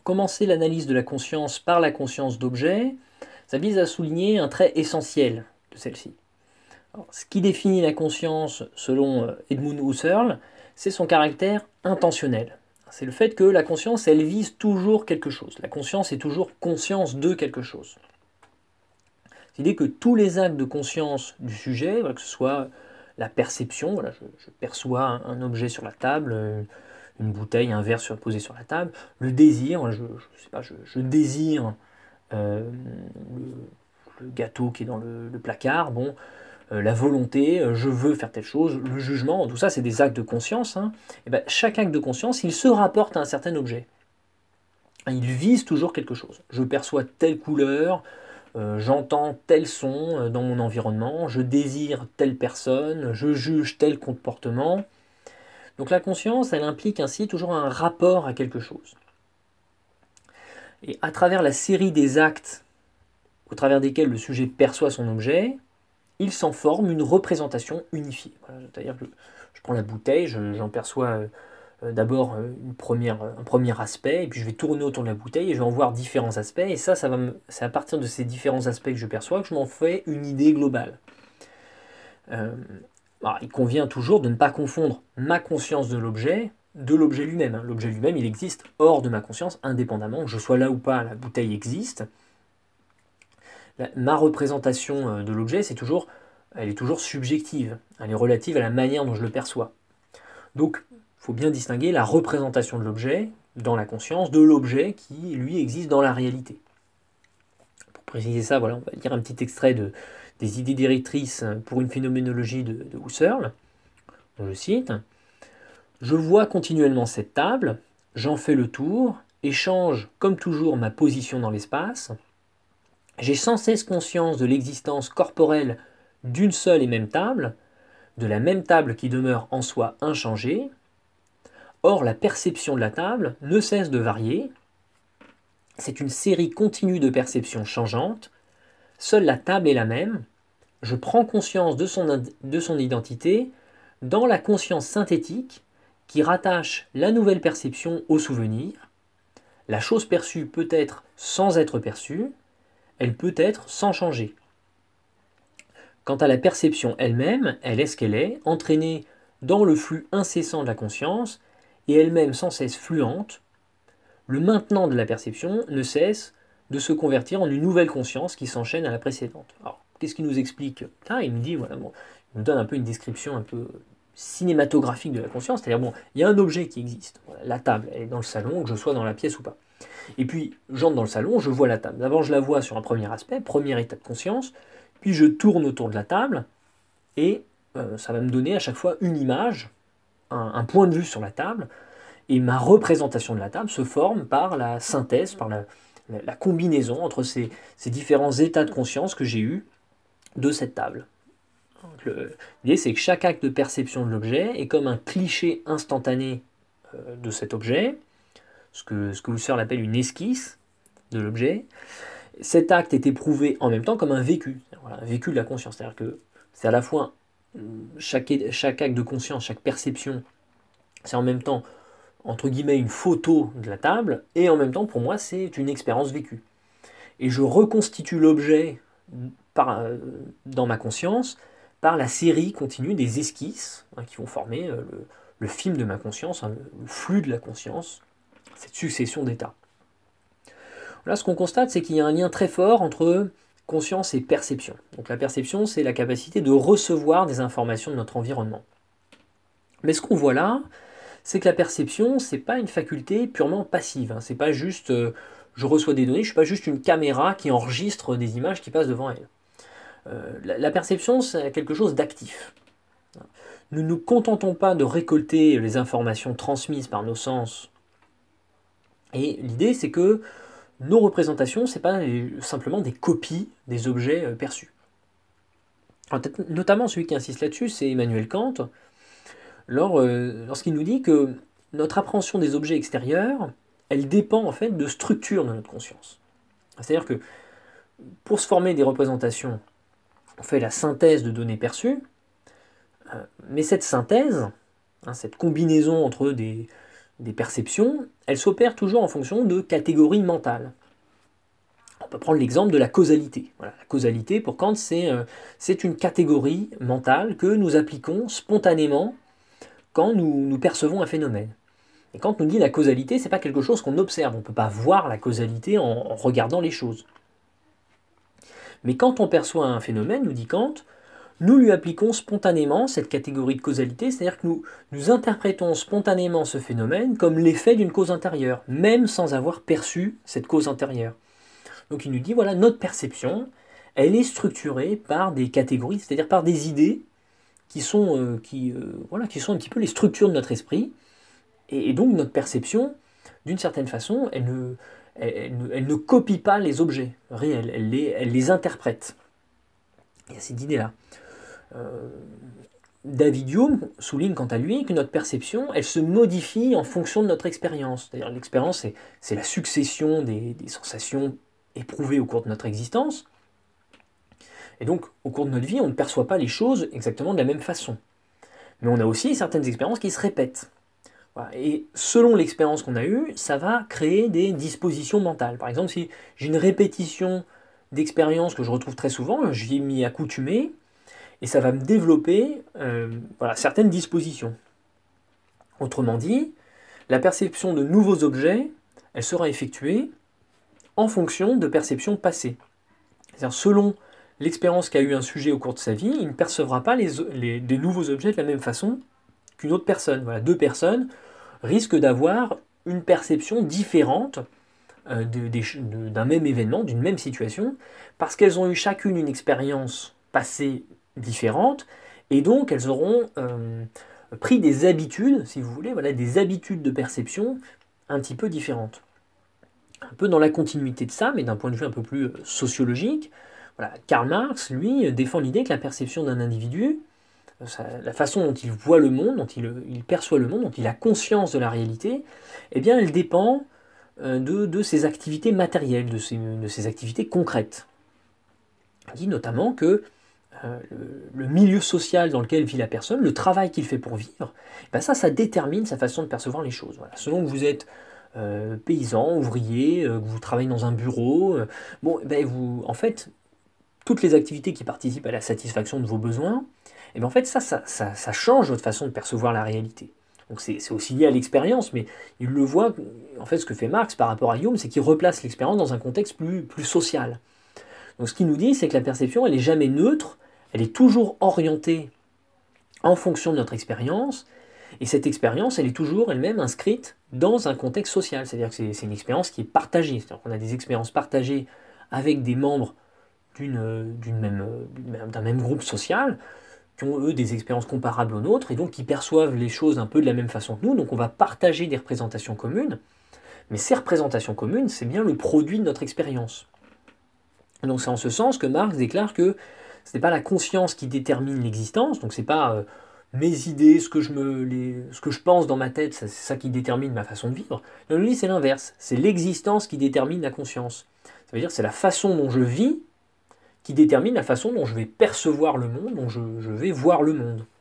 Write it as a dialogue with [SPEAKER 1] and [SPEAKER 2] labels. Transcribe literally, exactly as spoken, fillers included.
[SPEAKER 1] commencer l'analyse de la conscience par la conscience d'objet, ça vise à souligner un trait essentiel de celle-ci. Alors, ce qui définit la conscience, selon Edmund Husserl, c'est son caractère intentionnel. C'est le fait que la conscience, elle vise toujours quelque chose. La conscience est toujours conscience de quelque chose. C'est l'idée que tous les actes de conscience du sujet, que ce soit la perception, voilà, je, je perçois un, un objet sur la table, une bouteille, un verre posé sur la table, le désir, je, je sais pas, je, je désire euh, le, le gâteau qui est dans le, le placard, bon, euh, la volonté, euh, je veux faire telle chose, le jugement, tout ça c'est des actes de conscience. Hein. Et ben, chaque acte de conscience, il se rapporte à un certain objet. Il vise toujours quelque chose. Je perçois telle couleur, euh, j'entends tel son euh, dans mon environnement, je désire telle personne, je juge tel comportement. Donc la conscience, elle implique ainsi toujours un rapport à quelque chose. Et à travers la série des actes au travers desquels le sujet perçoit son objet, il s'en forme une représentation unifiée. Voilà, c'est-à-dire que je prends la bouteille, je, j'en perçois euh, d'abord une première, un premier aspect, et puis je vais tourner autour de la bouteille et je vais en voir différents aspects, et ça, ça va me, c'est à partir de ces différents aspects que je perçois que je m'en fais une idée globale. Euh, alors, il convient toujours de ne pas confondre ma conscience de l'objet de l'objet lui-même. L'objet lui-même, il existe hors de ma conscience, indépendamment, que je sois là ou pas, la bouteille existe. La, ma représentation de l'objet, c'est toujours, elle est toujours subjective, elle est relative à la manière dont je le perçois. Donc, il faut bien distinguer la représentation de l'objet dans la conscience de l'objet qui, lui, existe dans la réalité. Pour préciser ça, voilà, on va lire un petit extrait de, des idées directrices pour une phénoménologie de, de Husserl. Je cite. Je vois continuellement cette table, j'en fais le tour, et change comme toujours ma position dans l'espace. J'ai sans cesse conscience de l'existence corporelle d'une seule et même table, de la même table qui demeure en soi inchangée. Or, la perception de la table ne cesse de varier. C'est une série continue de perceptions changeantes. Seule la table est la même. Je prends conscience de son, de son identité dans la conscience synthétique qui rattache la nouvelle perception au souvenir. La chose perçue peut être sans être perçue, elle peut être sans changer. Quant à la perception elle-même, elle est ce qu'elle est, entraînée dans le flux incessant de la conscience, et elle-même sans cesse fluente. Le maintenant de la perception ne cesse de se convertir en une nouvelle conscience qui s'enchaîne à la précédente. Alors, qu'est-ce qu'il nous explique? Ah, il nous dit, voilà, bon, il nous donne un peu une description un peu cinématographique de la conscience, c'est-à-dire, bon, il y a un objet qui existe, voilà, la table, elle est dans le salon, que je sois dans la pièce ou pas. Et puis, j'entre dans le salon, je vois la table. D'abord, je la vois sur un premier aspect, première état de conscience, puis je tourne autour de la table, et euh, ça va me donner à chaque fois une image, un, un point de vue sur la table, et ma représentation de la table se forme par la synthèse, par la, la, la combinaison entre ces, ces différents états de conscience que j'ai eus de cette table. L'idée, c'est que chaque acte de perception de l'objet est comme un cliché instantané euh, de cet objet, ce que, ce que Husserl appelle une esquisse de l'objet. Cet acte est éprouvé en même temps comme un vécu, voilà, un vécu de la conscience. C'est-à-dire que c'est à la fois chaque, chaque acte de conscience, chaque perception, c'est en même temps, entre guillemets, une photo de la table, et en même temps, pour moi, c'est une expérience vécue. Et je reconstitue l'objet par, euh, dans ma conscience par la série continue des esquisses hein, qui vont former euh, le, le film de ma conscience, hein, le, le flux de la conscience, cette succession d'états. Là, ce qu'on constate, c'est qu'il y a un lien très fort entre conscience et perception. Donc la perception, c'est la capacité de recevoir des informations de notre environnement. Mais ce qu'on voit là, c'est que la perception, c'est pas une faculté purement passive. Hein. C'est pas juste, euh, je reçois des données, je suis pas juste une caméra qui enregistre des images qui passent devant elle. Euh, la, la perception, c'est quelque chose d'actif. Nous ne nous contentons pas de récolter les informations transmises par nos sens. Et l'idée, c'est que nos représentations, ce n'est pas simplement des copies des objets perçus. Alors, notamment celui qui insiste là-dessus, c'est Emmanuel Kant, lors, euh, lorsqu'il nous dit que notre appréhension des objets extérieurs, elle dépend en fait de structure de notre conscience. C'est-à-dire que pour se former des représentations, on fait la synthèse de données perçues, euh, mais cette synthèse, hein, cette combinaison entre des, des perceptions, elles s'opèrent toujours en fonction de catégories mentales. On peut prendre l'exemple de la causalité. Voilà, la causalité, pour Kant, c'est euh, c'est une catégorie mentale que nous appliquons spontanément quand nous, nous percevons un phénomène. Et quand on dit la causalité, ce n'est pas quelque chose qu'on observe. On ne peut pas voir la causalité en, en regardant les choses. Mais quand on perçoit un phénomène, nous dit Kant, nous lui appliquons spontanément cette catégorie de causalité, c'est-à-dire que nous, nous interprétons spontanément ce phénomène comme l'effet d'une cause intérieure, même sans avoir perçu cette cause intérieure. Donc il nous dit, voilà, notre perception, elle est structurée par des catégories, c'est-à-dire par des idées qui sont, euh, qui, euh, voilà, qui sont un petit peu les structures de notre esprit, et, et donc notre perception, d'une certaine façon, elle ne, elle, elle, ne, elle ne copie pas les objets réels, elle les, elle les interprète. Il y a cette idée-là. Euh, David Hume souligne quant à lui que notre perception, elle se modifie en fonction de notre expérience. C'est-à-dire l'expérience, c'est, c'est la succession des, des sensations éprouvées au cours de notre existence. Et donc, au cours de notre vie, on ne perçoit pas les choses exactement de la même façon. Mais on a aussi certaines expériences qui se répètent. Voilà. Et selon l'expérience qu'on a eue, ça va créer des dispositions mentales. Par exemple, si j'ai une répétition d'expériences que je retrouve très souvent, j'y ai m'y accoutumé, et ça va me développer euh, voilà, certaines dispositions. Autrement dit, la perception de nouveaux objets, elle sera effectuée en fonction de perceptions passées. C'est-à-dire, selon l'expérience qu'a eu un sujet au cours de sa vie, il ne percevra pas les, les, des nouveaux objets de la même façon qu'une autre personne. Voilà, deux personnes risquent d'avoir une perception différente euh, de, de, d'un même événement, d'une même situation, parce qu'elles ont eu chacune une expérience passée différente, et donc elles auront euh, pris des habitudes, si vous voulez, voilà, des habitudes de perception un petit peu différentes. Un peu dans la continuité de ça, mais d'un point de vue un peu plus sociologique, voilà, Karl Marx, lui, défend l'idée que la perception d'un individu, la façon dont il voit le monde, dont il, il perçoit le monde, dont il a conscience de la réalité, eh bien, elle dépend de, de ses activités matérielles, de ses, de ses activités concrètes. Il dit notamment que euh, le, le milieu social dans lequel vit la personne, le travail qu'il fait pour vivre, ben ça, ça détermine sa façon de percevoir les choses. Voilà. Selon que vous êtes euh, paysan, ouvrier, euh, que vous travaillez dans un bureau, euh, bon, ben vous, en fait, toutes les activités qui participent à la satisfaction de vos besoins, et bien en fait, ça, ça, ça, ça change votre façon de percevoir la réalité. Donc c'est, c'est aussi lié à l'expérience, mais il le voit, en fait, ce que fait Marx par rapport à Hume, c'est qu'il replace l'expérience dans un contexte plus, plus social. Donc ce qu'il nous dit, c'est que la perception, elle n'est jamais neutre, elle est toujours orientée en fonction de notre expérience, et cette expérience, elle est toujours elle-même inscrite dans un contexte social, c'est-à-dire que c'est, c'est une expérience qui est partagée, c'est-à-dire qu'on a des expériences partagées avec des membres d'une, d'une même, d'un même groupe social, qui ont eux des expériences comparables aux nôtres, et donc qui perçoivent les choses un peu de la même façon que nous, donc on va partager des représentations communes, mais ces représentations communes, c'est bien le produit de notre expérience. Donc c'est en ce sens que Marx déclare que ce n'est pas la conscience qui détermine l'existence, donc c'est pas euh, mes idées, ce que, je me, les, ce que je pense dans ma tête, c'est ça qui détermine ma façon de vivre. Non, lui, c'est l'inverse, c'est l'existence qui détermine la conscience. Ça veut dire que c'est la façon dont je vis qui détermine la façon dont je vais percevoir le monde, dont je, je vais voir le monde.